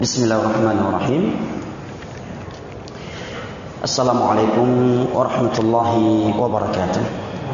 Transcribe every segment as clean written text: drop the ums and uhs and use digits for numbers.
Bismillahirrahmanirrahim. Assalamualaikum warahmatullahi wabarakatuh.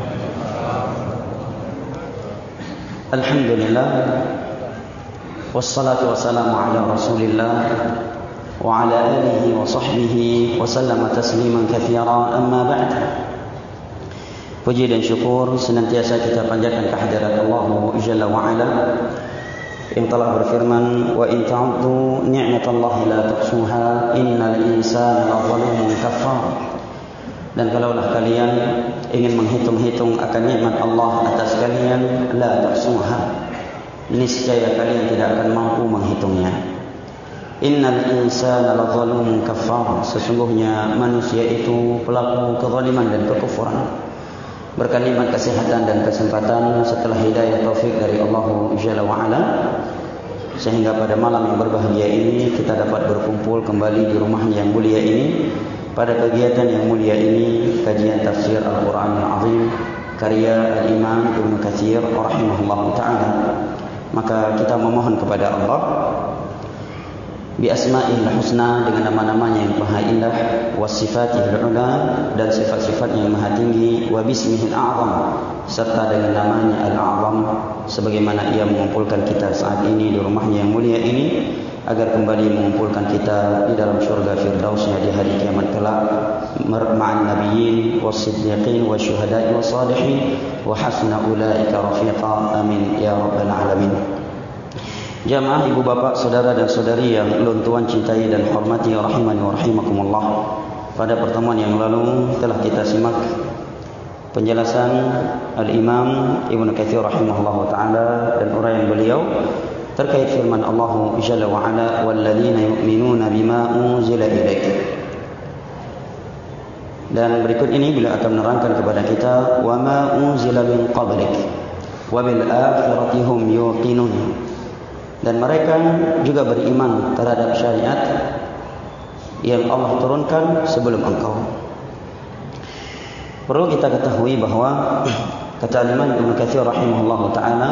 Alhamdulillah, wassalatu wassalamu ala rasulillah wa ala alihi wa sahbihi wa sallama tasliman katsira, amma ba'd. Puji dan syukur senantiasa kita panjatkan kehadirat Allah Jalla wa Ala yang telah berfirman, wa in ta'uddu ni'matallahi la tuhsuha innal insana lazalumun kafar. Dan kalaulah kalian ingin menghitung-hitung akan nikmat Allah atas kalian, la tuhsuha, niscaya kalian tidak akan mampu menghitungnya. Innal insana lazalumun kafar, sesungguhnya manusia itu pelaku kezaliman dan kekufuran. Berkalimat kesehatan dan kesempatan setelah hidayah taufik dari Allah Jalla wa Ala, sehingga pada malam yang berbahagia ini kita dapat berkumpul kembali di rumahnya yang mulia ini pada kegiatan yang mulia ini, kajian tafsir Al-Quran Al-Azim karya Al-Imam Ibn Katsir rahimahullah ta'ala. Maka kita memohon kepada Allah bi asma'il husna, dengan nama-namanya yang maha indah, wa sifatihil ula, dan sifat-sifatnya yang maha tinggi, wa bismihil a'zam, serta dengan namanya al-a'zam, sebagaimana ia mengumpulkan kita saat ini di rumahnya yang mulia ini, agar kembali mengumpulkan kita di dalam syurga firdausnya di hari kiamat kelak, ma'an nabiyyin was-siddiqin wasyuhada'i was-salihin wa hasuna ulaika rafiqa. Amin ya rabbal alamin. Jamaah ibu bapak, saudara dan saudari yang ulun tuan cintai dan hormati, rahimani wa rahimakumullah. Pada pertemuan yang lalu telah kita simak penjelasan Al-Imam Ibn Katsir rahimahullah ta'ala dan uraian beliau terkait firman Allah Jalla wa Ala, walladzina yu'minuna bima unzila ilaik. Dan berikut ini beliau akan menerangkan kepada kita, wa ma unzila min qablik wa bil akhirati hum yuqinun. Dan mereka juga beriman terhadap syariat yang Allah turunkan sebelum engkau. Perlu kita ketahui bahawa kata Imam Ibn Katsir rahimahullah ta'ala,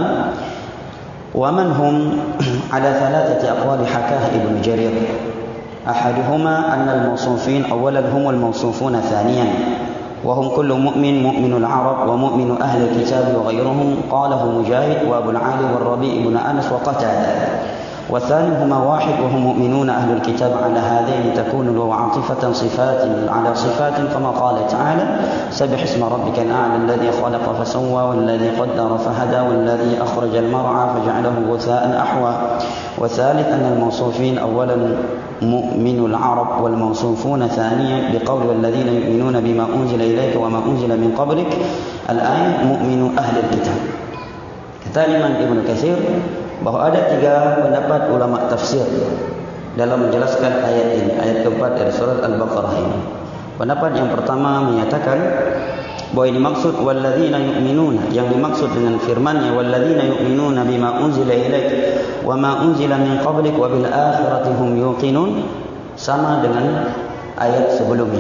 wa man hum ala thalathati aqwali hakah Ibn Jarir. Ahaduhuma anna al-mawsufin awalan humul mawsufuna thaniyan, وهم كل مؤمن مؤمن العرب ومؤمن أهل الكتاب وغيرهم، قاله مجاهد وأبو العالي والربيع بن أنس وقتادة. والثاني هما واحد وهم مؤمنون أهل الكتاب. على هذين تكون الواو عاطفة صفات على صفات، كما قال تعالى سبح اسم ربك الأعلى الذي خلق فسوى والذي قدر فهدى والذي أخرج المرعى فجعله غثاء أحوى. والثالث أن الموصوفين أولا مؤمن العرب والموصوفون ثانيا بقول والذين يؤمنون بما أنزل إليك وما أنزل من قبلك، الآية مؤمن أهل الكتاب. Kata Imam Ibn Katsir bahawa ada tiga pendapat ulama tafsir dalam menjelaskan ayat ini, ayat keempat dari surat Al-Baqarah ini. Pendapat yang pertama menyatakan bahawa ini maksud walladzina yu'minuna, yang dimaksud dengan firman-Nya walladzina yu'minuna bima unzila ilaik wa ma unzila min qablik wa bil akhirati hum yuqinun, sama dengan ayat sebelumnya,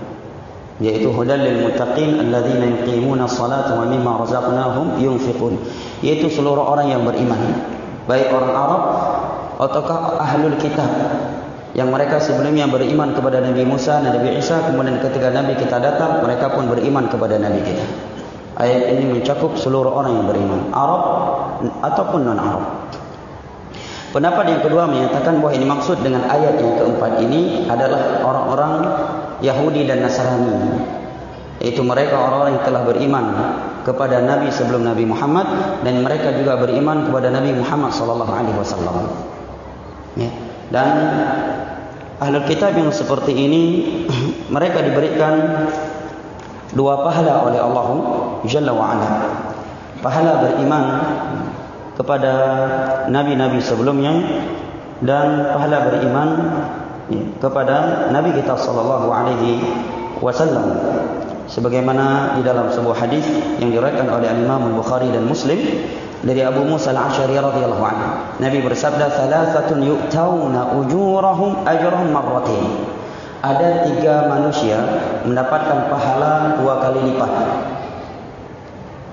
yaitu hudal lil muttaqin alladzina yuqimuna as-salata wa mimma razaqnahum yunfiqun, yaitu seluruh orang yang beriman, baik orang Arab ataukah ahlul kitab, yang mereka sebelumnya beriman kepada Nabi Musa dan Nabi Isa, kemudian ketika Nabi kita datang mereka pun beriman kepada Nabi kita. Ayat ini mencakup seluruh orang yang beriman, Arab ataupun non-Arab. Pendapat yang kedua menyatakan bahawa ini maksud dengan ayat yang keempat ini adalah orang-orang Yahudi dan Nasrani, yaitu mereka orang-orang yang telah beriman kepada Nabi sebelum Nabi Muhammad, dan mereka juga beriman kepada Nabi Muhammad sallallahu alaihi wasallam. Ya. Dan ahlul kitab yang seperti ini mereka diberikan dua pahala oleh Allah Jalla wa Ala. Pahala beriman kepada nabi-nabi sebelumnya, dan pahala beriman kepada Nabi kita sallallahu alaihi wasallam, sebagaimana di dalam sebuah hadis yang diriwayatkan oleh Imam Al-Bukhari dan Muslim dari Abu Musa Al-Asy'ari radhiyallahu anhu. Nabi bersabda, "Thalathatun yu'tauna ujurahum ajrahum marratain." Ada tiga manusia mendapatkan pahala dua kali lipat.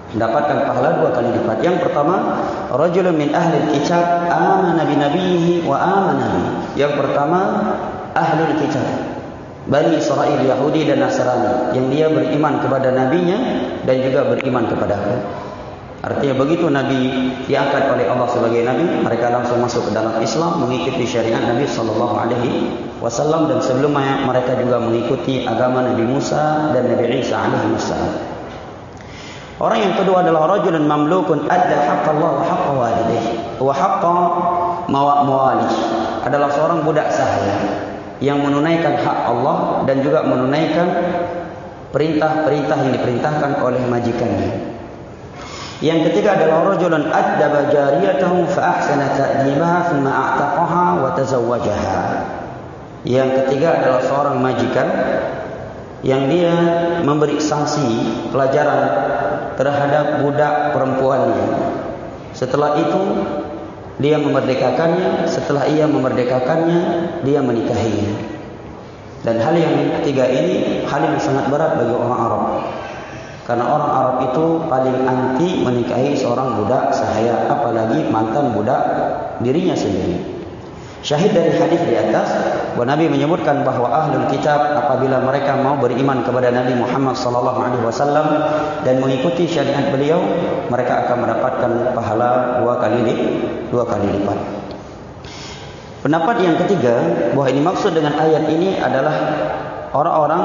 mendapatkan pahala 2 kali lipat. Yang pertama, rajulun min ahli kitab amana bi nabiyhi wa amana bi. Yang pertama, ahli kitab, Bani Israel, Yahudi dan Nasrani, yang dia beriman kepada nabinya dan juga beriman kepada aku. Artinya begitu Nabi diangkat oleh Allah sebagai Nabi, mereka langsung masuk ke dalam Islam, mengikuti syariat Nabi SAW, dan sebelumnya mereka juga mengikuti agama Nabi Musa dan Nabi Isa alaihissalam. Orang yang kedua adalah rajulun mamlukun adda haqqallah wa haqqa walidayhi wa haqqa mawalih. Adalah seorang budak sahaya yang menunaikan hak Allah dan juga menunaikan perintah-perintah yang diperintahkan oleh majikannya. Yang ketiga adalah rajulun addaba jariyatahu fa ahsana ta'dibaha thumma a'taqaha wa tazawwajaha. Yang ketiga adalah seorang majikan yang dia memberi sanksi pelajaran terhadap budak perempuannya. Setelah itu dia memerdekakannya, setelah ia memerdekakannya dia menikahinya. Dan hal yang ketiga ini hal yang sangat berat bagi orang Arab. Karena orang Arab itu paling anti menikahi seorang budak sahaya, apalagi mantan budak dirinya sendiri. Syahid dari hadis di atas, bahwa Nabi menyebutkan bahwa ahlul kitab apabila mereka mau beriman kepada Nabi Muhammad SAW dan mengikuti syariat beliau, mereka akan mendapatkan pahala 2 kali lipat. Pendapat yang ketiga, bahwa ini maksud dengan ayat ini adalah orang-orang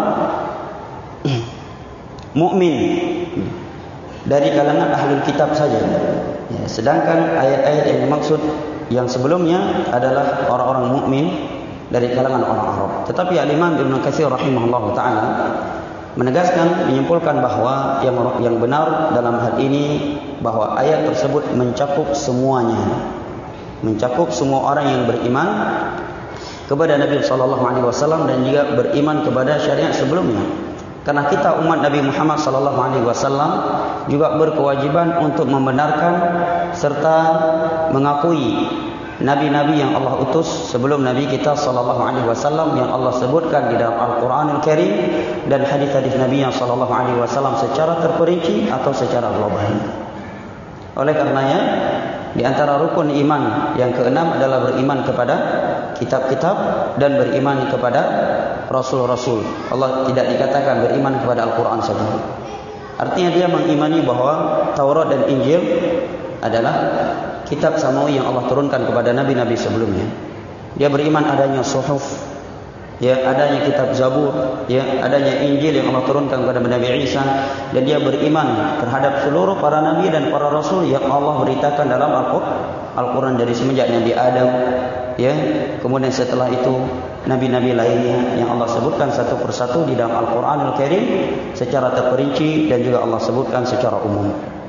mukmin dari kalangan ahlul kitab saja. Ya, sedangkan ayat-ayat yang dimaksud yang sebelumnya adalah orang-orang mukmin dari kalangan orang Arab. Tetapi Al-Imam Ibnu Katsir rahimahullah taala menegaskan, menyimpulkan bahwa yang benar dalam hal ini bahwa ayat tersebut mencakup semuanya, mencakup semua orang yang beriman kepada Nabi SAW dan juga beriman kepada syariat sebelumnya. Karena kita umat Nabi Muhammad SAW juga berkewajiban untuk membenarkan serta mengakui nabi-nabi yang Allah utus sebelum Nabi kita SAW yang Allah sebutkan di dalam Al-Quranul Karim dan hadis-hadis Nabi yang SAW secara terperinci atau secara global. Oleh karenanya, di antara rukun iman yang keenam adalah beriman kepada kitab-kitab dan beriman kepada rasul-rasul. Allah tidak dikatakan beriman kepada Al-Quran saja. Artinya dia mengimani bahwa Taurat dan Injil adalah kitab samawi yang Allah turunkan kepada nabi-nabi sebelumnya. Dia beriman adanya suhuf, ya, adanya kitab Zabur, ya, adanya Injil yang Allah turunkan kepada Nabi Isa, dan dia beriman terhadap seluruh para nabi dan para rasul yang Allah beritakan dalam Al-Quran dari semenjak Nabi Adam, ya, kemudian setelah itu nabi-nabi lainnya yang Allah sebutkan satu persatu di dalam Al-Quranul Karim secara terperinci dan juga Allah sebutkan secara umum.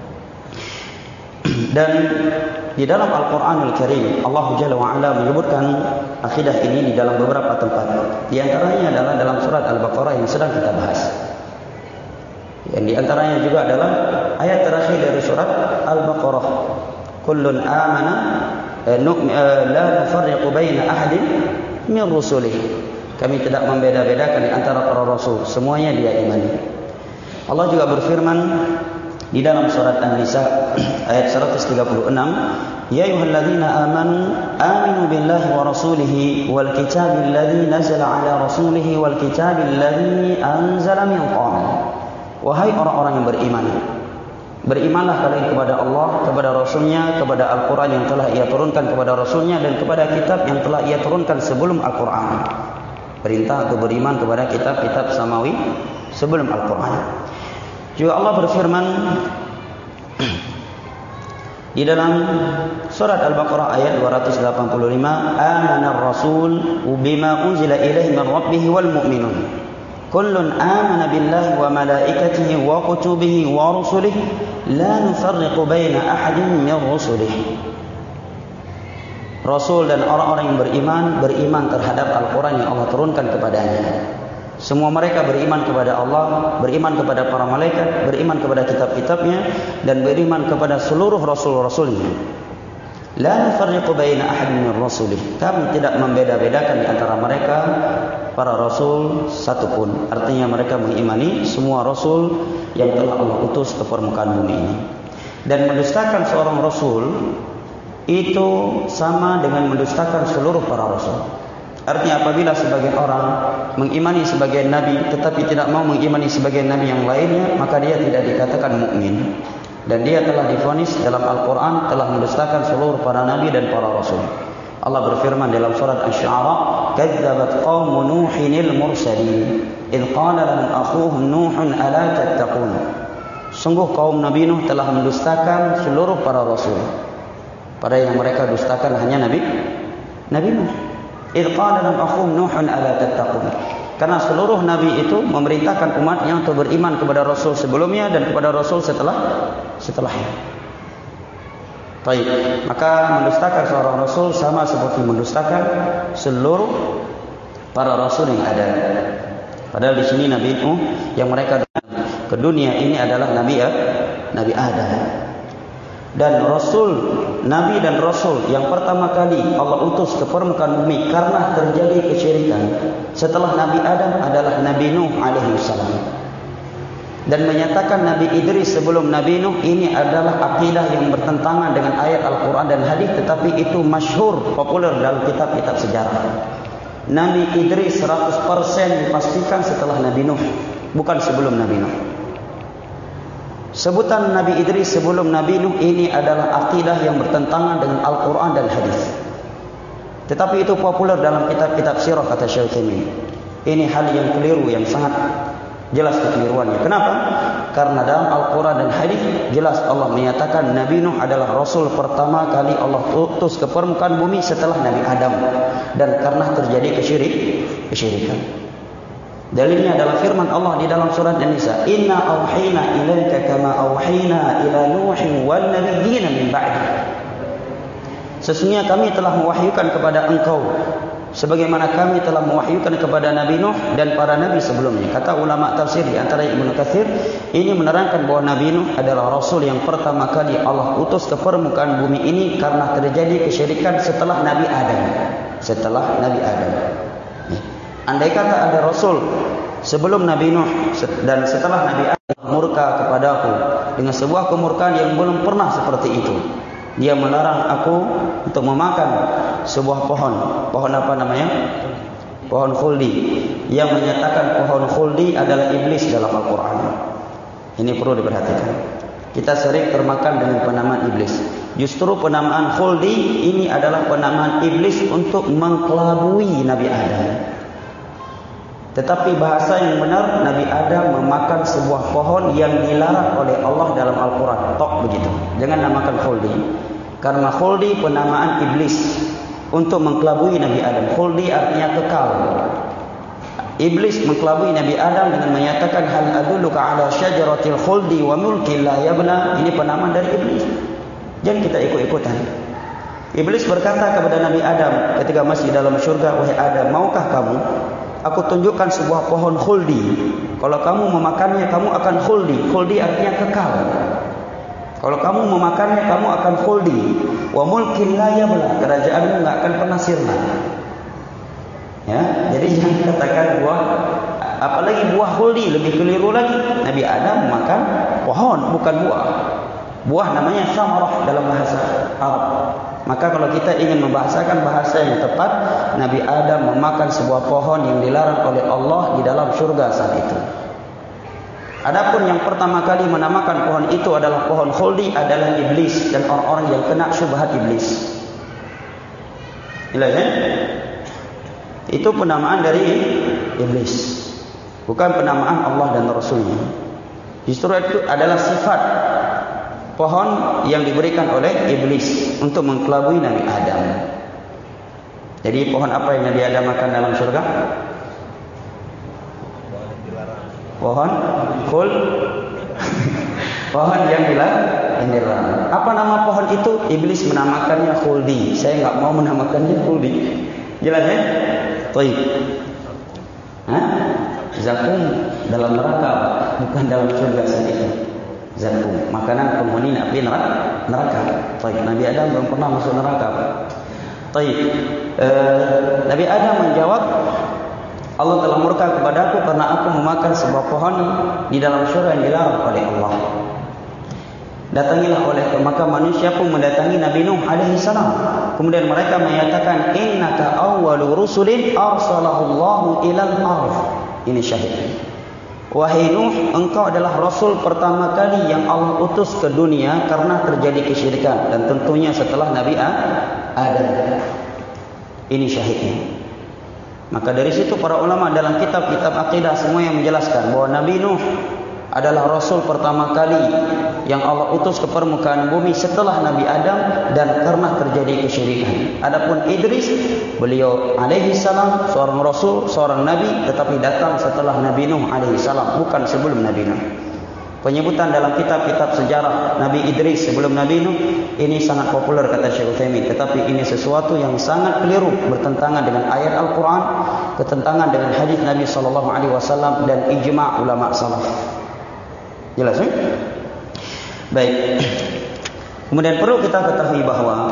Dan di dalam Al-Quranul Karim Allah Jalla wa'ala menyebutkan akidah ini di dalam beberapa tempat. Di antaranya adalah dalam surat Al-Baqarah yang sedang kita bahas. Yang di antaranya juga adalah ayat terakhir dari surat Al-Baqarah. Kullun amana la nufarriqu baina ahadin min rusulihi. Kami tidak membeda-bedakan di antara para rasul, semuanya dia imani. Allah juga berfirman di dalam surat An-Nisa ayat 136, ya ayyuhalladzina aminu billahi wa rasulihi wal kitabil ladzi nazala ala rasulihi wal kitabil ladzi anzala min qabl. Wahai orang-orang yang beriman, berimanlah kalian kepada Allah, kepada Rasulnya, kepada Al-Quran yang telah ia turunkan kepada Rasulnya, dan kepada kitab yang telah ia turunkan sebelum Al-Quran. Perintah untuk beriman kepada kitab-kitab samawi sebelum Al-Quran. Juga Allah berfirman di dalam surat Al-Baqarah ayat 285, amanar rasul bima unzila ilaihi min rabbih wal mu'minun kullun amana billahi wa malaikatihi wa kutubihi wa rusulihi la nufarriqu baina ahadin min rusulihi. Rasul dan orang-orang yang beriman terhadap Al-Quran yang Allah turunkan kepadanya. Semua mereka beriman kepada Allah, beriman kepada para malaikat, beriman kepada kitab-kitabnya, dan beriman kepada seluruh rasul-rasulnya. La nufarriqu baina ahadin min rusulih. Kami tidak membeda-bedakan di antara mereka para rasul satupun. Artinya mereka mengimani semua rasul yang telah Allah utus ke permukaan bumi ini. Dan mendustakan seorang rasul itu sama dengan mendustakan seluruh para rasul. Artinya apabila sebagian orang mengimani sebagian nabi tetapi tidak mau mengimani sebagian nabi yang lainnya, maka dia tidak dikatakan mukmin. Dan dia telah divonis dalam Al-Quran telah mendustakan seluruh para nabi dan para rasul. Allah berfirman dalam surat Asy-Syu'ara, "Kadzdzabat qaumu Nuhinil mursalin, idz qala lahum akhuhum Nuhun ala tattaqun." Sungguh kaum Nabi Nuh telah mendustakan seluruh para rasul. Pada yang mereka dustakan hanya Nabi Nuh. Idz qala lahum akhuhum Nuhun ala tattaqun. Karena seluruh nabi itu memerintahkan umatnya untuk beriman kepada rasul sebelumnya dan kepada rasul setelahnya. Baik, maka mendustakan seorang rasul sama seperti mendustakan seluruh para rasul yang ada. Padahal di sini Nabi Nuh yang mereka ke dunia ini adalah Nabi Adam. Dan rasul, nabi dan rasul yang pertama kali Allah utus ke permukaan bumi karena terjadi kesyirikan setelah Nabi Adam adalah Nabi Nuh alaihi salam. Dan menyatakan Nabi Idris sebelum Nabi Nuh ini adalah akidah yang bertentangan dengan ayat Al-Quran dan hadis, tetapi itu masyhur, populer dalam kitab-kitab sejarah. Nabi Idris 100% dipastikan setelah Nabi Nuh, bukan sebelum Nabi Nuh. Sebutan Nabi Idris sebelum Nabi Nuh ini adalah akidah yang bertentangan dengan Al-Quran dan hadis. Tetapi itu populer dalam kitab-kitab sirah, kata Syekh Utsaimin. Ini hal yang keliru, yang sangat jelas kekeliruannya. Kenapa? Karena dalam Al-Quran dan hadis jelas Allah menyatakan Nabi Nuh adalah Rasul pertama kali Allah utus ke permukaan bumi setelah Nabi Adam. Dan karena terjadi kesyirikan. Dalilnya adalah firman Allah di dalam surat An-Nisa, "Inna auhayna ilaika kama auhayna ila Nuhin wal nabiyyina min ba'di." Sesungguhnya kami telah mewahyukan kepada engkau sebagaimana kami telah mewahyukan kepada Nabi Nuh dan para nabi sebelumnya. Kata ulama tafsir di antara Ibnu Katsir, ini menerangkan bahwa Nabi Nuh adalah rasul yang pertama kali Allah utus ke permukaan bumi ini karena terjadi kesyirikan setelah Nabi Adam. Andai kata ada Rasul sebelum Nabi Nuh dan setelah Nabi Adam murka kepadaku dengan sebuah kemurkaan yang belum pernah seperti itu. Dia melarang aku untuk memakan sebuah pohon. Pohon apa namanya? Pohon khuldi. Yang menyatakan pohon khuldi adalah iblis dalam Al-Quran. Ini perlu diperhatikan. Kita sering termakan dengan penamaan iblis. Justru penamaan khuldi ini adalah penamaan iblis untuk mengkelabui Nabi Adam. Tetapi bahasa yang benar, Nabi Adam memakan sebuah pohon yang dilarang oleh Allah dalam Al-Quran. Tok begitu. Jangan namakan khuldi. Karena khuldi penamaan iblis untuk mengkelabui Nabi Adam. Khuldi artinya kekal. Iblis mengkelabui Nabi Adam dengan menyatakan, "Hal adulluka ala syajaratil khuldi wa mulkin la yabla." Ini penamaan dari iblis. Jangan kita ikut-ikutan. Iblis berkata kepada Nabi Adam ketika masih dalam syurga, "Wahai Adam, maukah kamu aku tunjukkan sebuah pohon khuldi. Kalau kamu memakannya, kamu akan khuldi." Khuldi artinya kekal. Kalau kamu memakannya, kamu akan khuldi. Wa mulkin la yabla, kerajaanmu enggak akan pernah sirna. Ya, jadi jangan katakan buah, apalagi buah khuldi, lebih keliru lagi. Nabi Adam makan pohon, bukan buah. Buah namanya samarah dalam bahasa Arab. Maka kalau kita ingin membahasakan bahasa yang tepat, Nabi Adam memakan sebuah pohon yang dilarang oleh Allah di dalam surga saat itu. Adapun yang pertama kali menamakan pohon itu adalah pohon khuldi adalah iblis dan orang-orang yang kena syubhat iblis. Jelas ya? Itu penamaan dari iblis, bukan penamaan Allah dan Rasulnya. Justru itu adalah sifat pohon yang diberikan oleh iblis untuk mengkelabui Nabi Adam. Jadi pohon apa yang Nabi Adam makan dalam surga? Pohon khul. Pohon yang dilarang. Apa nama pohon itu? Iblis menamakannya khuldi. Saya enggak mau menamakannya khuldi. Jelas ya? Baik. Zakum dalam neraka, bukan dalam surga saja. Zakum, makanan penghuni api neraka. Baik, Nabi Adam belum pernah masuk neraka. Baik. Nabi Adam menjawab, Allah telah murka kepadaku karena aku memakan sebuah pohon di dalam syurga yang dilarang oleh Allah. Datangilah oleh maka manusia pun mendatangi Nabi Nuh alaihi salam. Kemudian mereka menyatakan, innaka awwalu rusulin arsalahullahu ilal ardh. Ini syahid. Wahai Nuh, engkau adalah rasul pertama kali yang Allah utus ke dunia karena terjadi kesyirikan, dan tentunya setelah Nabi Adam. Ini syahidnya. Maka dari situ para ulama dalam kitab-kitab akidah semua yang menjelaskan bahwa Nabi Nuh adalah rasul pertama kali yang Allah utus ke permukaan bumi setelah Nabi Adam dan karena terjadi kesyirikan. Adapun Idris, beliau alaihi salam seorang rasul, seorang nabi, tetapi datang setelah Nabi Nuh alaihi salam, bukan sebelum Nabi Nuh. Penyebutan dalam kitab-kitab sejarah Nabi Idris sebelum Nabi Nuh ini sangat populer kata Syekh Utsaimin, tetapi ini sesuatu yang sangat keliru, bertentangan dengan ayat Al-Quran, bertentangan dengan hadis Nabi SAW dan ijma' ulama salaf. Jelas ya? Baik. Kemudian perlu kita ketahui bahwa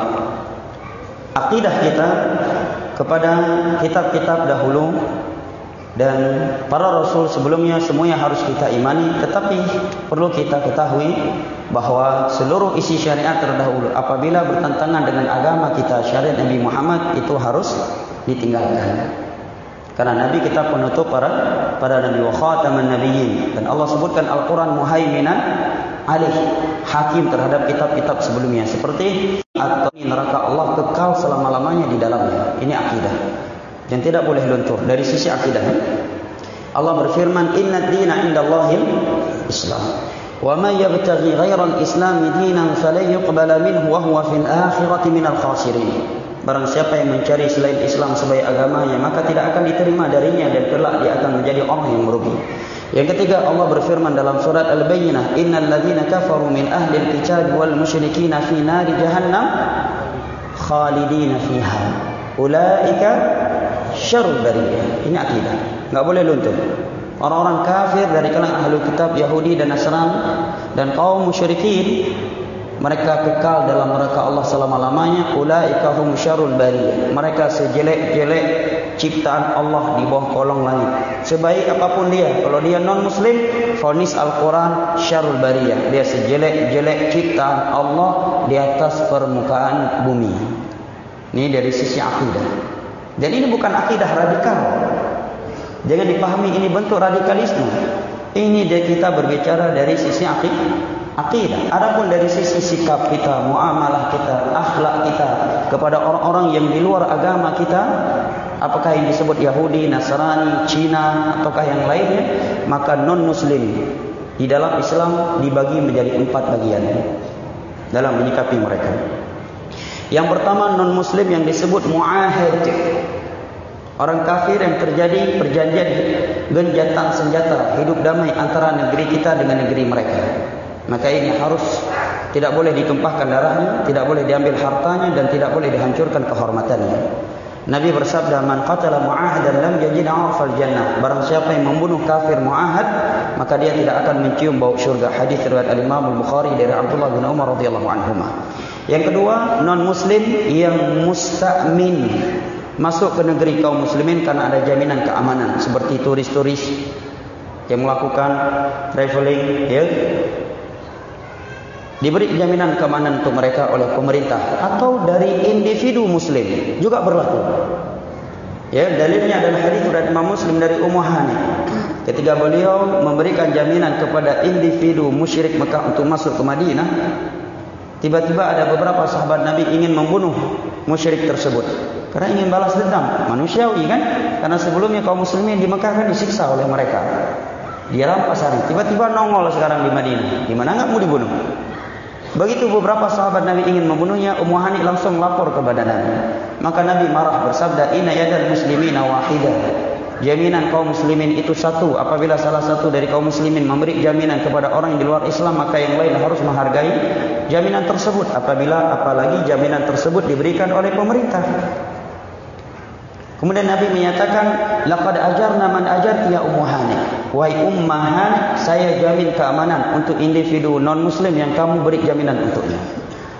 akidah kita kepada kitab-kitab dahulu dan para rasul sebelumnya semuanya harus kita imani, tetapi perlu kita ketahui bahwa seluruh isi syariat terdahulu apabila bertentangan dengan agama kita, syariat Nabi Muhammad, itu harus ditinggalkan. Karena Nabi kita penutup para Nabi wa khataman nabiyyin, dan Allah sebutkan Al-Quran muhaiminan alih, hakim terhadap kitab-kitab sebelumnya, seperti atau neraka Allah kekal selama-lamanya di dalamnya. Ini akidah dan tidak boleh luntur dari sisi akidah. Allah berfirman, inna ad-dina indallahil Islam wa man yabtaghi ghairal islami dinan falan yuqbala minhu wa huwa fil akhirati minal khasirin. Barang siapa yang mencari selain Islam sebagai agamanya, maka tidak akan diterima darinya dan kelak dia akan menjadi orang yang merugi. Yang ketiga, Allah berfirman dalam surat Al-Bayyinah, innal ladzina kafaru min ahli al-kitab wal musyrikina fi nari jahannam khalidina fiha ulaika syarrul bariyah. Ini akidah, enggak boleh luntur. Orang-orang kafir dari kalangan ahli kitab Yahudi dan Nasrani dan kaum musyrikin, mereka kekal dalam neraka Allah selama-lamanya. Ulaika hum syarrul bariyah. Mereka sejelek-jelek ciptaan Allah di bawah kolong langit. Sebaik apapun dia, kalau dia non-muslim, vonis Al-Quran syarrul bariyah. Dia sejelek-jelek ciptaan Allah di atas permukaan bumi. Ini dari sisi akidah. Dan ini bukan akidah radikal. Jangan dipahami ini bentuk radikalisme. Ini kita berbicara dari sisi akidah. Adapun dari sisi sikap kita, muamalah kita, akhlak kita kepada orang-orang yang di luar agama kita, apakah yang disebut Yahudi, Nasrani, Cina, ataukah yang lainnya, maka non-muslim di dalam Islam dibagi menjadi 4 bagian dalam menyikapi mereka. Yang pertama, non-muslim yang disebut mu'ahid, orang kafir yang terjadi perjanjian genjatan senjata, hidup damai antara negeri kita dengan negeri mereka. Maka ini harus tidak boleh ditumpahkan darahnya, tidak boleh diambil hartanya, dan tidak boleh dihancurkan kehormatannya. Nabi bersabda, man qatala mu'ahadan lam yajid 'arfal jannah. Barang siapa yang membunuh kafir mu'ahad, maka dia tidak akan mencium bau syurga. Hadis riwayat Al-Imam Al-Bukhari dari Abdullah bin Umar radhiyallahu anhuma. Yang kedua, non muslim yang musta'min, masuk ke negeri kaum muslimin karena ada jaminan keamanan, seperti turis-turis yang melakukan traveling, ya, diberi jaminan keamanan untuk mereka oleh pemerintah, atau dari individu muslim juga berlaku. Ya, dalilnya adalah hadis riwayat Imam Muslim dari Ummu Hani, ketika beliau memberikan jaminan kepada individu musyrik Mekah untuk masuk ke Madinah. Tiba-tiba ada beberapa sahabat Nabi ingin membunuh musyrik tersebut karena ingin balas dendam, manusiawi kan? Karena sebelumnya kaum muslimin di Mekah kan disiksa oleh mereka, dia rampas hari. Tiba-tiba nongol sekarang di Madinah, di mana enggak mau dibunuh. Begitu beberapa sahabat Nabi ingin membunuhnya, Ummu Hani langsung lapor kepada Nabi. Maka Nabi marah bersabda, inna yadal muslimina wahidah. Jaminan kaum muslimin itu satu. Apabila salah satu dari kaum muslimin memberi jaminan kepada orang yang di luar Islam, maka yang lain harus menghargai jaminan tersebut. Apalagi jaminan tersebut diberikan oleh pemerintah. Kemudian Nabi menyatakan, laqad ajarna man ajarti ya Ummu Hani. Wahai Ummah Hani, saya jamin keamanan untuk individu non muslim yang kamu beri jaminan untuknya.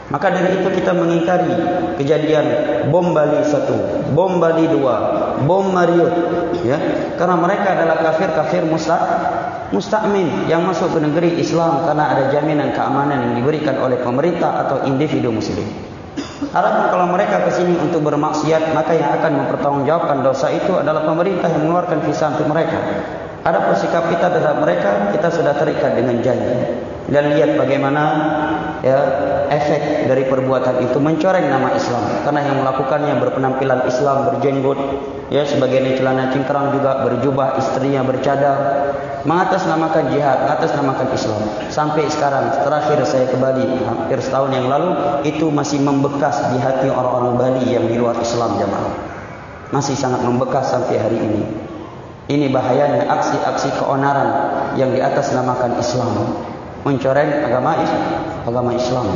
Maka dari itu kita mengingkari kejadian bom Bali 1, bom Bali 2, bom Mariot, ya. Karena mereka adalah kafir musta'min yang masuk ke negeri Islam karena ada jaminan keamanan yang diberikan oleh pemerintah atau individu muslim. Adapun kalau mereka ke sini untuk bermaksiat, maka yang akan mempertanggungjawabkan dosa itu adalah pemerintah yang mengeluarkan visa untuk mereka. Adapun sikap kita terhadap mereka, kita sudah terikat dengan janji. Dan lihat bagaimana ya efek dari perbuatan itu, mencoreng nama Islam. Karena yang melakukannya berpenampilan Islam, berjenggot, ya sebagian celana cingkrang juga, berjubah, istrinya bercadar, mengatasnamakan jihad, mengatasnamakan Islam. Sampai sekarang, terakhir saya ke Bali hampir setahun yang lalu, itu masih membekas di hati orang-orang Bali yang di luar Islam, jamaah. Masih sangat membekas sampai hari ini. Ini bahayanya aksi-aksi keonaran yang di atas namakan Islam, mencoreng agama Islam.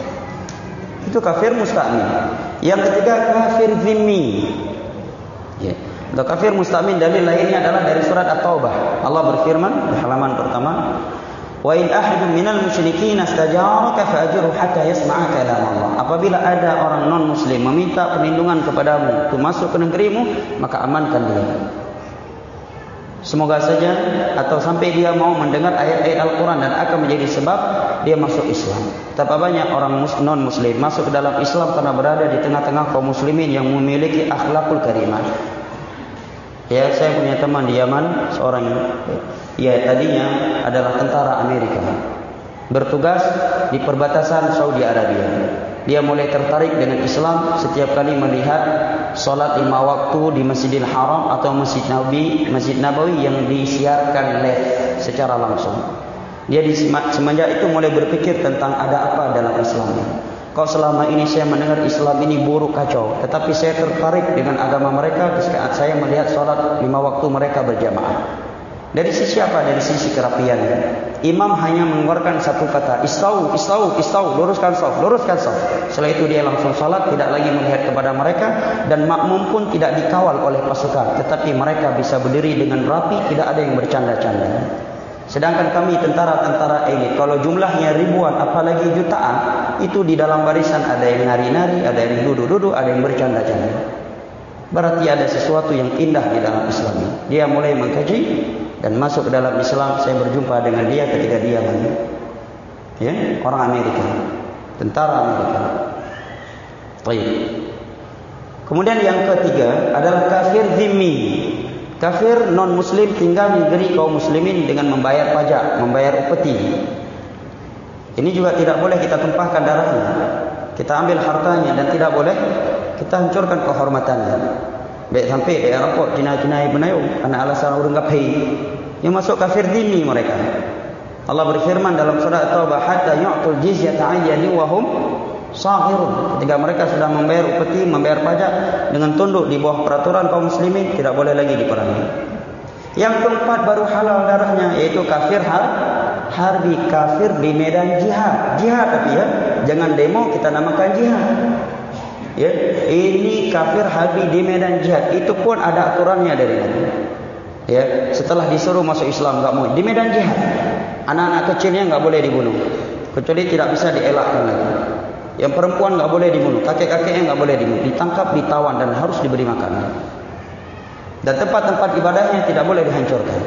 Itu kafir musta'min. Yang ketiga kafir zimmi. Ya. Untuk kafir musta'min, dalil lainnya adalah dari surat At-Taubah. Allah berfirman di halaman pertama, "Wa in ahadun minal musyrikin istajaraka fa'ajirhu hatta yasma'a kalam Allah." Apabila ada orang non muslim meminta perlindungan kepadamu untuk masuk ke negerimu, maka amankan dia. Semoga saja atau sampai dia mau mendengar ayat-ayat Al-Quran dan akan menjadi sebab dia masuk Islam. Betapa banyak orang non-muslim masuk ke dalam Islam karena berada di tengah-tengah kaum muslimin yang memiliki akhlakul karimah. Ya, saya punya teman di Yaman, seorang ya tadinya adalah tentara Amerika, bertugas di perbatasan Saudi Arabia. Dia mulai tertarik dengan Islam setiap kali melihat solat 5 waktu di Masjidil Haram atau Masjid Nabawi yang disiarkan live secara langsung. Dia semenjak itu mulai berpikir tentang ada apa dalam Islam. Kau selama ini saya mendengar Islam ini buruk kacau, tetapi saya tertarik dengan agama mereka saat saya melihat solat 5 waktu mereka berjamaah. Dari sisi apa? Dari sisi kerapian. Imam hanya mengeluarkan satu kata, istau, istau, istau, luruskan saf, luruskan saf. Setelah itu dia langsung salat, tidak lagi melihat kepada mereka, dan makmum pun tidak dikawal oleh pasukan, tetapi mereka bisa berdiri dengan rapi, tidak ada yang bercanda-canda. Sedangkan kami tentara-tentara elit, kalau jumlahnya ribuan, apalagi jutaan, itu di dalam barisan ada yang nari-nari, ada yang duduk-duduk, ada yang bercanda-canda. Berarti ada sesuatu yang indah di dalam Islam. Dia mulai mengkaji dan masuk ke dalam Islam. Saya berjumpa dengan dia ketika dia ya, orang Amerika, tentara Amerika. Baik. Kemudian yang ketiga adalah kafir zimmi. Kafir non muslim tinggal di negeri kaum muslimin dengan membayar pajak, membayar upeti. Ini juga tidak boleh kita tumpahkan darahnya, kita ambil hartanya, dan tidak boleh kita hancurkan kehormatannya. Baik sampai di airport Cina-Cina Benayung karena alasan orang enggak pay. Yang masuk kafir zimmi mereka. Allah berfirman dalam surah At-Taubah, hatta yu'tul jizyata 'an yadin wa hum saghirun. Ketika mereka sudah membayar upeti, membayar pajak dengan tunduk di bawah peraturan kaum muslimin, tidak boleh lagi diperangi. Yang keempat baru halal darahnya, yaitu kafir harbi, kafir di medan jihad. Jihad tapi ya, jangan demo kita namakan jihad. Ya, ini kafir harbi di medan jihad. Itu pun ada aturannya dari Nabi. Ya, setelah disuruh masuk Islam enggak mau di medan jihad. Anak-anak kecilnya enggak boleh dibunuh, kecuali tidak bisa dielakkan lagi. Yang perempuan enggak boleh dibunuh, kakek-kakeknya enggak boleh dibunuh, ditangkap, ditawan dan harus diberi makan. Dan tempat-tempat ibadahnya tidak boleh dihancurkan.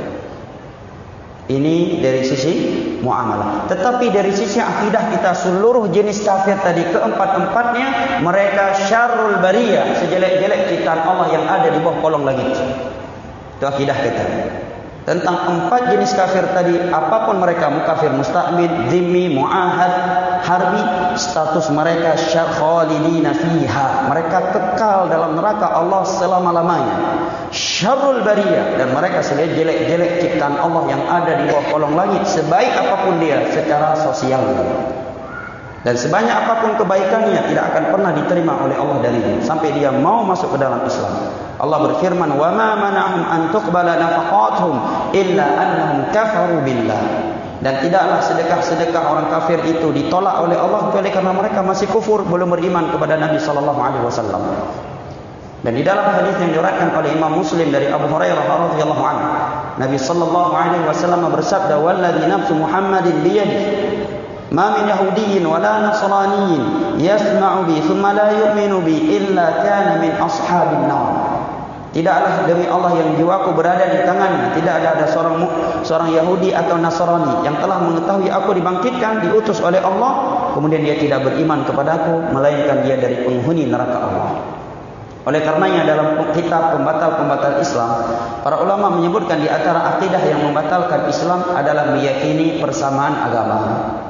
Ini dari sisi muamalah. Tetapi dari sisi akidah kita, seluruh jenis kafir tadi keempat-empatnya mereka syarrul bariyah, sejelek-jelek ciptaan Allah yang ada di bawah kolong langit. Itu akidah kita. Tentang empat jenis kafir tadi, apapun mereka, mukafir musta'min, zimmi, mu'ahad, harbi, status mereka khalidina fiha. Mereka kekal dalam neraka Allah selama-lamanya. Syarrul bariyah, dan mereka sejelek-jelek ciptaan Allah yang ada di bawah kolong langit, sebaik apapun dia secara sosial. Dan sebanyak apapun kebaikannya tidak akan pernah diterima oleh Allah darinya sampai dia mau masuk ke dalam Islam. Allah berfirman, "Wa ma mana'hum an tuqbala nafaqatuhum illa annahum kafaru billah." Dan tidaklah sedekah-sedekah orang kafir itu ditolak oleh Allah kecuali karena mereka masih kufur, belum beriman kepada Nabi sallallahu alaihi wasallam. Dan di dalam hadis yang diriwayatkan oleh Imam Muslim dari Abu Hurairah radhiyallahu anhu, Nabi sallallahu alaihi wasallam bersabda, "Wallazi nafsu Muhammadin biyadihi." Ma min yahudiyyin wala nasraniyyin yasma'u bi thumma la yu'minu bi illa kana min ashabin nar. Tidaklah demi Allah yang jiwaku berada di tangannya, tidak ada seorang Yahudi atau Nasrani yang telah mengetahui aku dibangkitkan, diutus oleh Allah, kemudian dia tidak beriman kepadaku, melainkan dia dari penghuni neraka Allah. Oleh karenanya dalam kitab pembatal-pembatal Islam, para ulama menyebutkan di antara akidah yang membatalkan Islam adalah meyakini persamaan agama.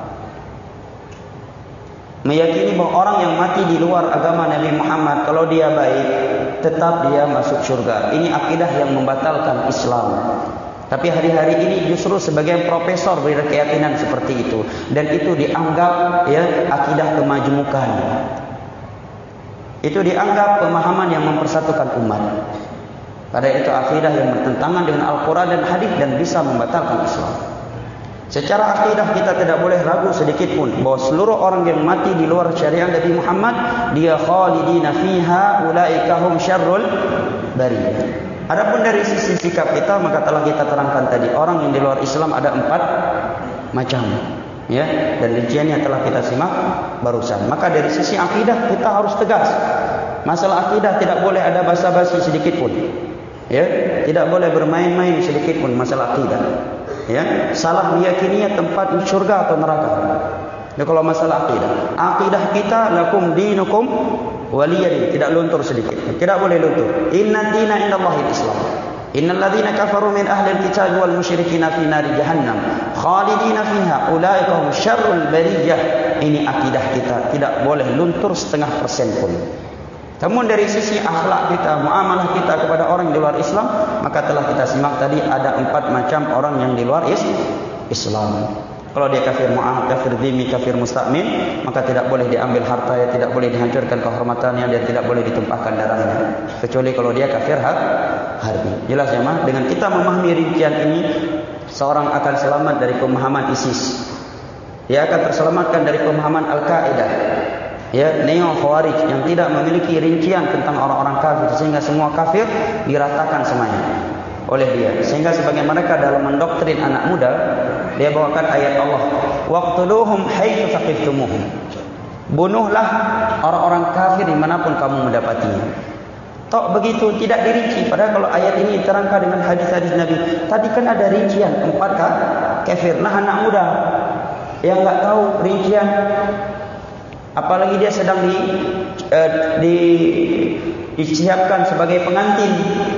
Meyakini bahawa orang yang mati di luar agama Nabi Muhammad, kalau dia baik, tetap dia masuk syurga. Ini akidah yang membatalkan Islam. Tapi hari-hari ini justru sebagian profesor berkeyakinan seperti itu, dan itu dianggap akidah kemajemukan. Itu dianggap pemahaman yang mempersatukan umat. Padahal itu akidah yang bertentangan dengan Al-Quran dan hadis dan bisa membatalkan Islam. Secara akidah kita tidak boleh ragu sedikit pun bahawa seluruh orang yang mati di luar syariat Nabi Muhammad, dia khalidina fiha ulaika hum syarrul bariyah. Adapun dari sisi sikap kita, maka telah kita terangkan tadi, orang yang di luar Islam ada 4 macam, ya, dan rinciannya telah kita simak barusan. Maka dari sisi akidah kita harus tegas. Masalah akidah tidak boleh ada basa-basi sedikit pun, ya, tidak boleh bermain-main sedikit pun masalah akidah. Ya, salah meyakininya tempat syurga atau neraka. Jadi kalau masalah akidah kita lakum dinukum waliyadin, tidak luntur sedikit. Tidak boleh luntur. Inna dina indallahil Islam. Innal ladzina kafaru min ahli al-kitab wal musyrikin fi nari jahannam khalidina fiha ulaika hum syarrul bariyah. Ini akidah kita, tidak boleh luntur setengah persen pun. Namun dari sisi akhlak kita, muamalah kita kepada orang di luar Islam, maka telah kita simak tadi ada 4 macam orang yang di luar Islam. Kalau dia kafir mu'ahad, kafir dhimmi, kafir musta'min, maka tidak boleh diambil hartanya, tidak boleh dihancurkan kehormatannya, dan tidak boleh ditumpahkan darahnya. Kecuali kalau dia kafir harbi. Jelas ya, Ma? Dengan kita memahami rincian ini, seorang akan selamat dari pemahaman ISIS. Dia akan terselamatkan dari pemahaman Al-Qaeda. Ya, neo-khawarij yang tidak memiliki rincian tentang orang-orang kafir, sehingga semua kafir diratakan semuanya oleh dia. Sehingga sebagian mereka dalam mendoktrin anak muda, dia bawakan ayat Allah, waqtuluhum haitsu thaqiftumuhum. Bunuhlah orang-orang kafir dimanapun kamu mendapatinya. Tok begitu, tidak dirinci. Padahal kalau ayat ini diterangkan dengan hadis-hadis Nabi, tadi kan ada rincian 4 kafir. Nah, anak muda yang enggak tahu rincian, apalagi dia sedang disiapkan sebagai pengantin,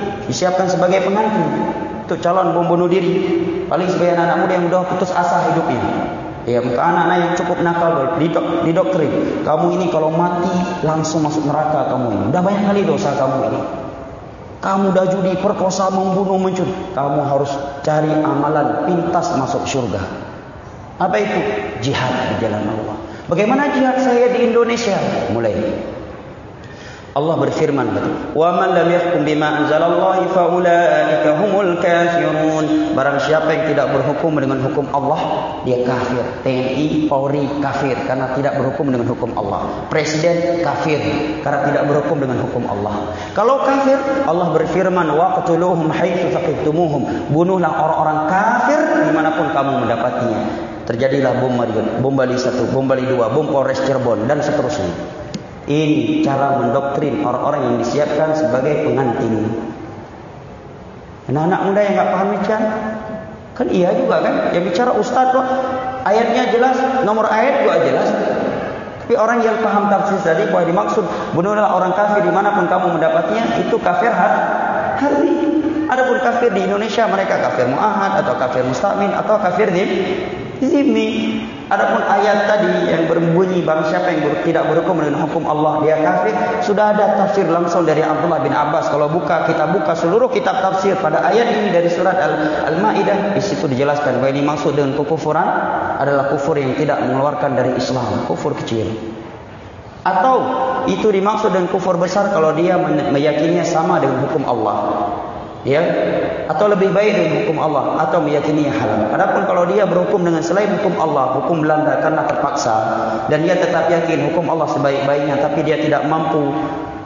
untuk calon bom bunuh diri. Paling sebagian anak muda yang sudah putus asa hidupnya, ya, anak-anak yang cukup nakal, didoktrin, kamu ini kalau mati langsung masuk neraka, kamu ini udah banyak kali dosa, kamu ini, kamu dah judi, perkosa, membunuh, mencuri, kamu harus cari amalan pintas masuk surga. Apa itu? Jihad di jalan Allah. Bagaimana jihad saya di Indonesia? Mulai Allah berfirman, "Wa man lam yahkum bima anzalallahu fa ulaika humul kafirun." Barang siapa yang tidak berhukum dengan hukum Allah, dia kafir. TNI, Polri kafir karena tidak berhukum dengan hukum Allah. Presiden kafir karena tidak berhukum dengan hukum Allah. Kalau kafir, Allah berfirman, "Waqtuluhum haitsu thaqiftumuhum." Bunuhlah orang-orang kafir dimanapun kamu mendapatinya. Terjadilah bom Bali 1, bom Bali 2, bom Polres Cirebon, dan seterusnya. Ini cara mendoktrin orang-orang yang disiapkan sebagai pengantin. Anak-anak muda yang enggak paham bicara, kan iya juga kan? Yang bicara ustaz kok, ayatnya jelas, nomor ayat juga jelas. Tapi orang yang paham tafsir tadi bahwa dimaksud bunuhlah orang kafir dimanapun kamu mendapatnya, itu kafir harbi. Adapun kafir di Indonesia, mereka kafir mu'ahad atau kafir musta'min atau kafir zimmi. Adapun ayat tadi yang berbunyi barang siapa yang tidak berhukum dengan hukum Allah, dia kafir, sudah ada tafsir langsung dari Abdullah bin Abbas. Kalau kita buka seluruh kitab tafsir pada ayat ini dari surat Al-Maidah, di situ dijelaskan bahwa ini maksud dengan kekufuran adalah kufur yang tidak mengeluarkan dari Islam, kufur kecil. Atau itu dimaksud dengan kufur besar kalau dia meyakininya sama dengan hukum Allah, ya, atau lebih baik dengan hukum Allah, atau meyakininya halal. Adapun kalau dia berhukum dengan selain hukum Allah, hukum Belanda karena terpaksa, dan dia tetap yakin hukum Allah sebaik-baiknya, tapi dia tidak mampu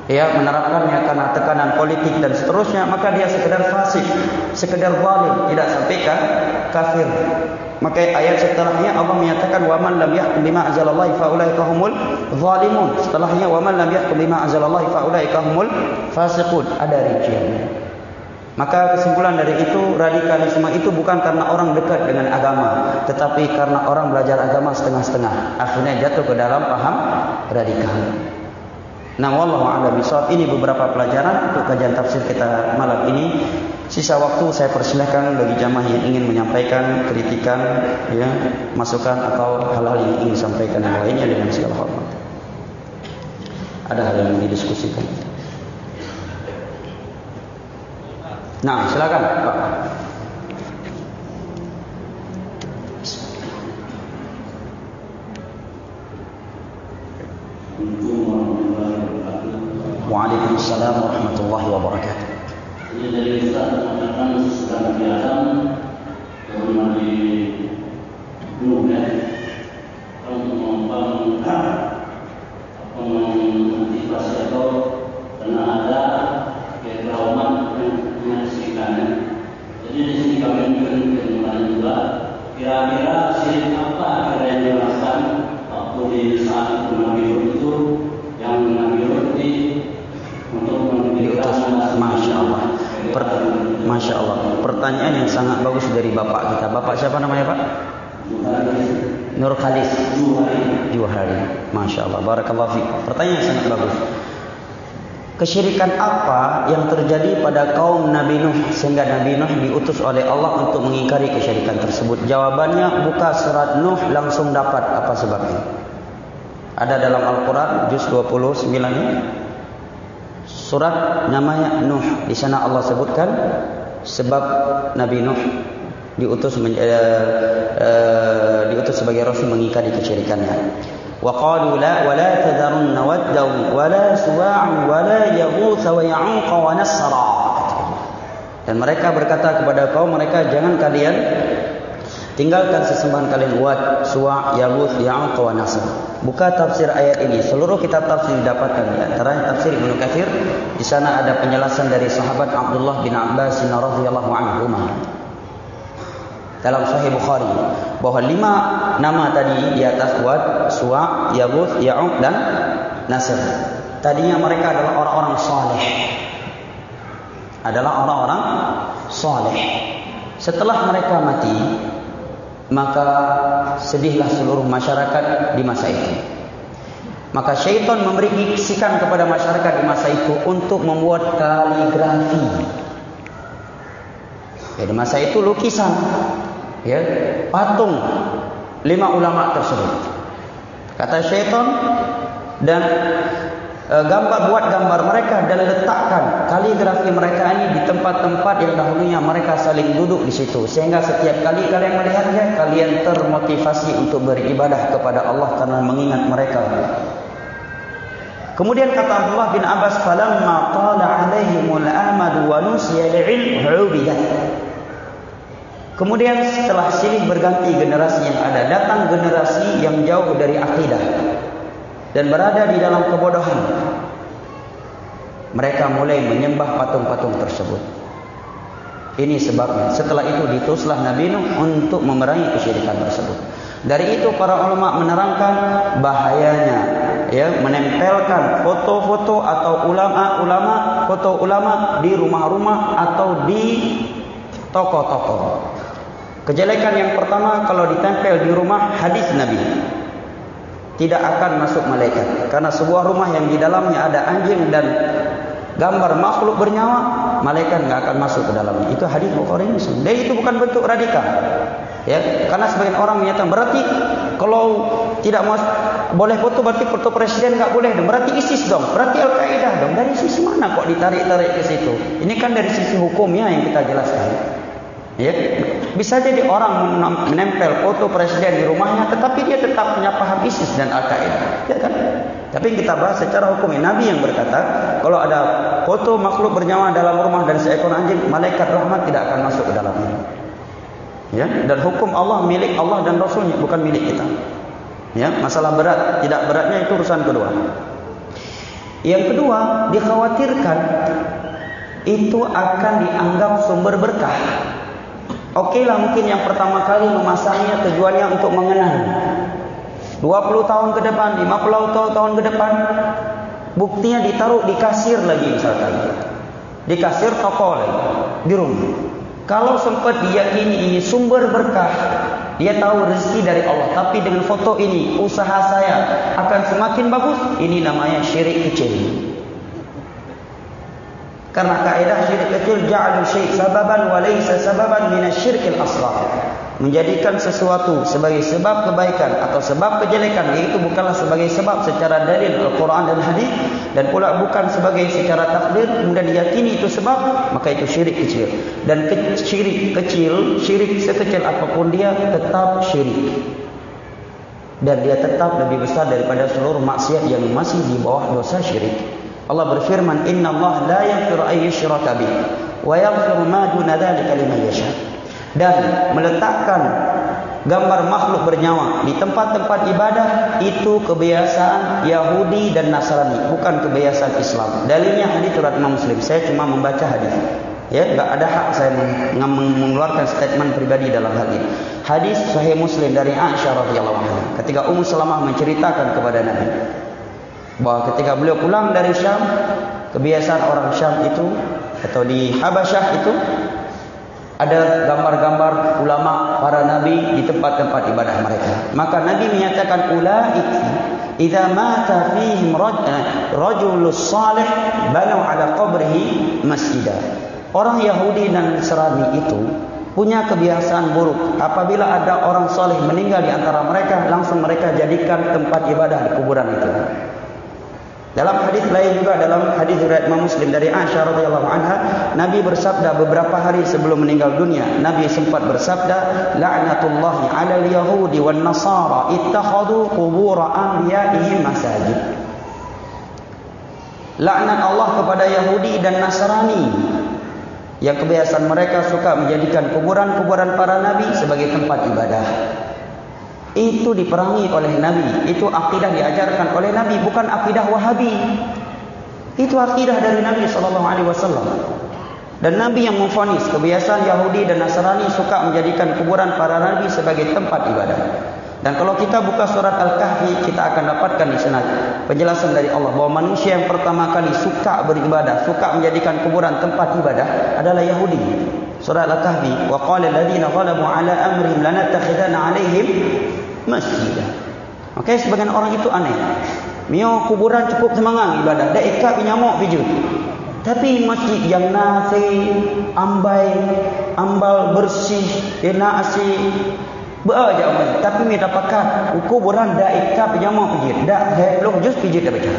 ya, menerapkannya karena tekanan politik dan seterusnya, maka dia sekedar fasik, sekedar zalim, tidak sampai kafir. Maka ayat setelahnya Allah menyatakan wa man lam yahkum bima anzalallahi fa ulaika humul zalimun. Setelahnya wa man lam yahkum bima anzalallahi fa ulaika humul fasiqun. Ada rinciannya. Maka kesimpulan dari itu, radikalisme itu bukan karena orang dekat dengan agama, tetapi karena orang belajar agama setengah-setengah, akhirnya jatuh ke dalam paham radikal. Nah, wallahu a'lam bishawab. Ini beberapa pelajaran untuk kajian tafsir kita malam ini. Sisa waktu saya persilahkan bagi jamaah yang ingin menyampaikan kritikan, ya, masukan atau hal-hal yang ingin disampaikan yang lainnya dengan segala hormat. Ada hal yang didiskusikan? Nah, silakan, Pak. Waalaikumsalam warahmatullahi wabarakatuh. Ini dari Ustaz mengatakan sesudah biasa karena di dunia mengantisipasi atau karena ada trauma yang menyaksikannya. Jadi di sini kami mengenai juga kira-kira syirik apa yang dijelaskan waktu di saat Nabi itu yang Nabi di untuk memberikan Masya Allah. Masya Allah. Pertanyaan yang sangat bagus dari bapak kita. Bapak siapa namanya, Pak? Nur Khalis Juhari. Masya Allah. Barakallahu fiik. Pertanyaan yang sangat bagus. Kesyirikan apa yang terjadi pada kaum Nabi Nuh sehingga Nabi Nuh diutus oleh Allah untuk mengingkari kesyirikan tersebut? Jawabannya, buka surat Nuh langsung dapat apa sebabnya. Ada dalam Al-Quran juz 29, surat namanya Nuh. Di sana Allah sebutkan sebab Nabi Nuh diutus sebagai rasul mengingkari kesyirikannya. Wa qalu la wa la tadharunna waddan wa la suwa'an wa la yaghutha wa ya'uqa wa nasra. Dan mereka berkata kepada kaum mereka, jangan kalian tinggalkan sesembahan kalian Wad, Suwa', Yaghuth, Ya'uq wa Nasr. Buka tafsir ayat ini. Seluruh kitab tafsir didapatkan di antaranya tafsir Ibnu Katsir. Di sana ada penjelasan dari sahabat Abdullah bin Abbas radhiyallahu anhu dalam Sahih Bukhari bahwa 5 nama tadi di atas Wad, Suwa', Yaghuth, Ya'uq dan Nasr. Tadinya mereka adalah orang-orang saleh. Setelah mereka mati, maka sedihlah seluruh masyarakat di masa itu. Maka syaitan memberi bisikan kepada masyarakat di masa itu untuk membuat kaligrafi. Ya, di masa itu lukisan, ya, patung 5 ulama tersebut. Kata syaitan, dan buat gambar mereka dan letakkan kaligrafi mereka ini di tempat-tempat yang dahulunya mereka saling duduk di situ, sehingga setiap kali kalian melihatnya kalian termotivasi untuk beribadah kepada Allah karena mengingat mereka. Kemudian kata Abdullah bin Abbas, falamma tala alaihimul amad wa nusiya al-ilm ubidat. Kemudian setelah silih berganti generasi yang ada, datang generasi yang jauh dari akidah dan berada di dalam kebodohan. Mereka mulai menyembah patung-patung tersebut. Ini sebabnya. Setelah itu diutuslah Nabi Nuh untuk memerangi kesyirikan tersebut. Dari itu para ulama menerangkan bahayanya, ya, menempelkan foto-foto atau foto ulama di rumah-rumah atau di toko-toko. Kejelekan yang pertama, kalau ditempel di rumah, hadis Nabi, tidak akan masuk malaikat. Karena sebuah rumah yang di dalamnya ada anjing dan gambar makhluk bernyawa, malaikat enggak akan masuk ke dalamnya. Itu hadis Bukhari Muslim. Dan itu bukan bentuk radikal. Ya, karena sebagian orang menyatakan berarti kalau tidak boleh foto berarti foto presiden enggak boleh. Berarti ISIS dong, berarti Al-Qaeda dong. Dari sisi mana kok ditarik-tarik ke situ? Ini kan dari sisi hukumnya yang kita jelaskan. Ya, bisa jadi orang menempel foto presiden di rumahnya, tetapi dia tetap punya paham ISIS dan Al-Qaeda, ya kan? Tapi kita bahas secara hukum. Nabi yang berkata, kalau ada foto makhluk bernyawa dalam rumah dan seekor anjing, malaikat rahmat tidak akan masuk ke dalamnya. Ya, dan hukum Allah milik Allah dan Rasulnya, bukan milik kita. Ya, masalah berat, tidak beratnya itu urusan kedua. Yang kedua, dikhawatirkan itu akan dianggap sumber berkah. Okeylah, mungkin yang pertama kali memasangnya tujuannya untuk mengenal. 20 tahun ke depan, 50 tahun ke depan, buktinya ditaruh di kasir lagi misalkan. Di kasir toko lagi, di rumah. Kalau sempat diyakini ini sumber berkah, dia tahu rezeki dari Allah, tapi dengan foto ini usaha saya akan semakin bagus, ini namanya syirik kecil. Karena kaidah syirik kecil, ja'alu syai' sababan wa laysa sababan minasyirkil asghar. Menjadikan sesuatu sebagai sebab kebaikan atau sebab kejelekan, iaitu bukanlah sebagai sebab secara dalil Al-Quran dan hadis, dan pula bukan sebagai secara takdir, kemudian diyakini itu sebab, maka itu syirik kecil. Dan syirik kecil, syirik sekecil apapun dia tetap syirik, dan dia tetap lebih besar daripada seluruh maksiat yang masih di bawah dosa syirik. Allah berfirman, Inna Allah la yaghfiru an yushraka bihi wa yaghfiru ma duna dzalika liman yasha. Dan meletakkan gambar makhluk bernyawa di tempat-tempat ibadah itu kebiasaan Yahudi dan Nasrani, bukan kebiasaan Islam. Dalilnya hadis riwayat Imam Muslim. Saya cuma membaca hadis. Ya, enggak ada hak saya mengeluarkan statement pribadi dalam hal ini. Hadis sahih Muslim dari Aisyah radhiyallahu anha. Ketika Ummu Salamah menceritakan kepada Nabi bahwa ketika beliau pulang dari Syam, kebiasaan orang Syam itu atau di Habasyah itu ada gambar-gambar ulama para nabi di tempat-tempat ibadah mereka. Maka Nabi menyatakan, ulaiki idza mata fihim rajulus salih banu ala qabrihi masjidah. Orang Yahudi dan Nasrani itu punya kebiasaan buruk. Apabila ada orang saleh meninggal di antara mereka, langsung mereka jadikan tempat ibadah di kuburan itu. Dalam hadis lain juga, dalam hadis riwayat Imam Muslim dari Aisyah radhiyallahu anha, Nabi bersabda beberapa hari sebelum meninggal dunia, Nabi sempat bersabda, la'natullahi 'alal yahudi wan nasara ittakhadhu qubur anbiya'ihim masajid. Laknat Allah kepada Yahudi dan Nasrani yang kebiasaan mereka suka menjadikan kuburan-kuburan para nabi sebagai tempat ibadah. Itu diperangi oleh Nabi. Itu akidah diajarkan oleh Nabi, bukan akidah Wahabi. Itu akidah dari Nabi SAW. Dan Nabi yang memvonis kebiasaan Yahudi dan Nasrani suka menjadikan kuburan para nabi sebagai tempat ibadah. Dan kalau kita buka surat Al-Kahfi, kita akan dapatkan di sana penjelasan dari Allah bahwa manusia yang pertama kali suka beribadah, suka menjadikan kuburan tempat ibadah adalah Yahudi. Surah Al-Kahfi, wa qala alladziina ghalabu 'ala amrihim lanattakhidanna 'alaihim masjidah. Okey, sebagian orang itu aneh. Mio kuburan cukup semangat ibadah, dak ikat nyamuk biju. Tapi masjid yang nasi, ambal bersih, kena asih, beraja amat. Tapi mi dapatkan kuburan dak ikat nyamuk biju, dak belum jus biju dak baca.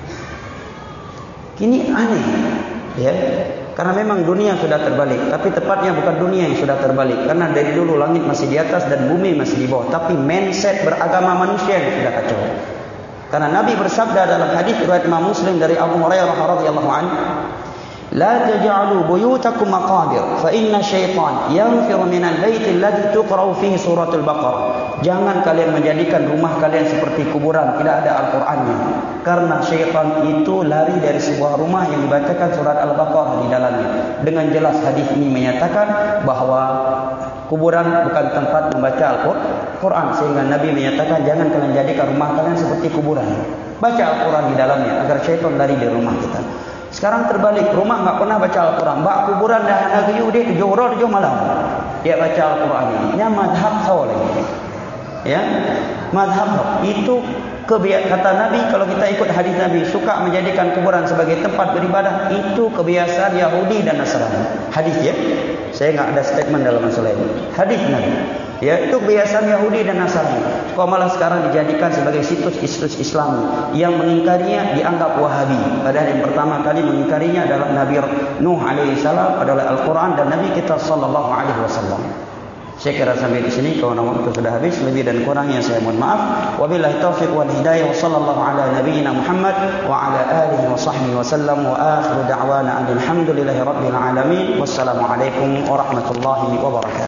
Kini aneh, ya. Karena memang dunia sudah terbalik. Tapi tepatnya bukan dunia yang sudah terbalik. Karena dari dulu langit masih di atas dan bumi masih di bawah. Tapi mindset beragama manusia yang sudah kacau. Karena Nabi bersabda dalam hadis riwayat Imam Muslim dari Abu Hurairah radhiyallahu anhu, la taj'alu buyutakum maqabir fa inna syaitan yanfiru minal baiti alladhi tuqra'u fihi suratul Baqarah. Jangan kalian menjadikan rumah kalian seperti kuburan, tidak ada Al-Qur'annya. Karena syaitan itu lari dari sebuah rumah yang dibacakan surat Al-Baqarah di dalamnya. Dengan jelas hadis ini menyatakan bahwa kuburan bukan tempat membaca Al-Quran. Sehingga Nabi menyatakan jangan kalian jadikan rumah kalian seperti kuburan. Baca Al-Quran di dalamnya agar syaitan lari dari rumah kita. Sekarang terbalik, rumah enggak pernah baca Al-Quran. Bak kuburan dah nak dia 7 orang 7 malam. Dia baca Al-Quran ini. Ini madhab soleh. Ya, madhab itu kata Nabi. Kalau kita ikut hadis Nabi, suka menjadikan kuburan sebagai tempat beribadah, itu kebiasaan Yahudi dan Nasrani. Hadis ya. Saya enggak ada statement dalam masalah ini. Hadis Nabi. Ya, itu kebiasaan Yahudi dan Nasrani. Kok malah sekarang dijadikan sebagai situs-situs Islami yang mengingkarinya dianggap Wahabi. Padahal yang pertama kali mengingkarinya adalah Nabi Nuh alaihi salam, adalah Al-Quran dan Nabi kita sallallahu alaihi wasallam. Saya kira sampai di sini, karena waktu sudah habis. Lebih dan kurangnya saya mohon maaf. Wabillahi taufiq wal hidayah, wa sallallahu ala nabiyyina Muhammad wa ala alihi wa sahbihi wa sallam, wa akhiru da'wana alhamdulillahi rabbil alamin. Wassalamu alaikum warahmatullahi wabarakatuh.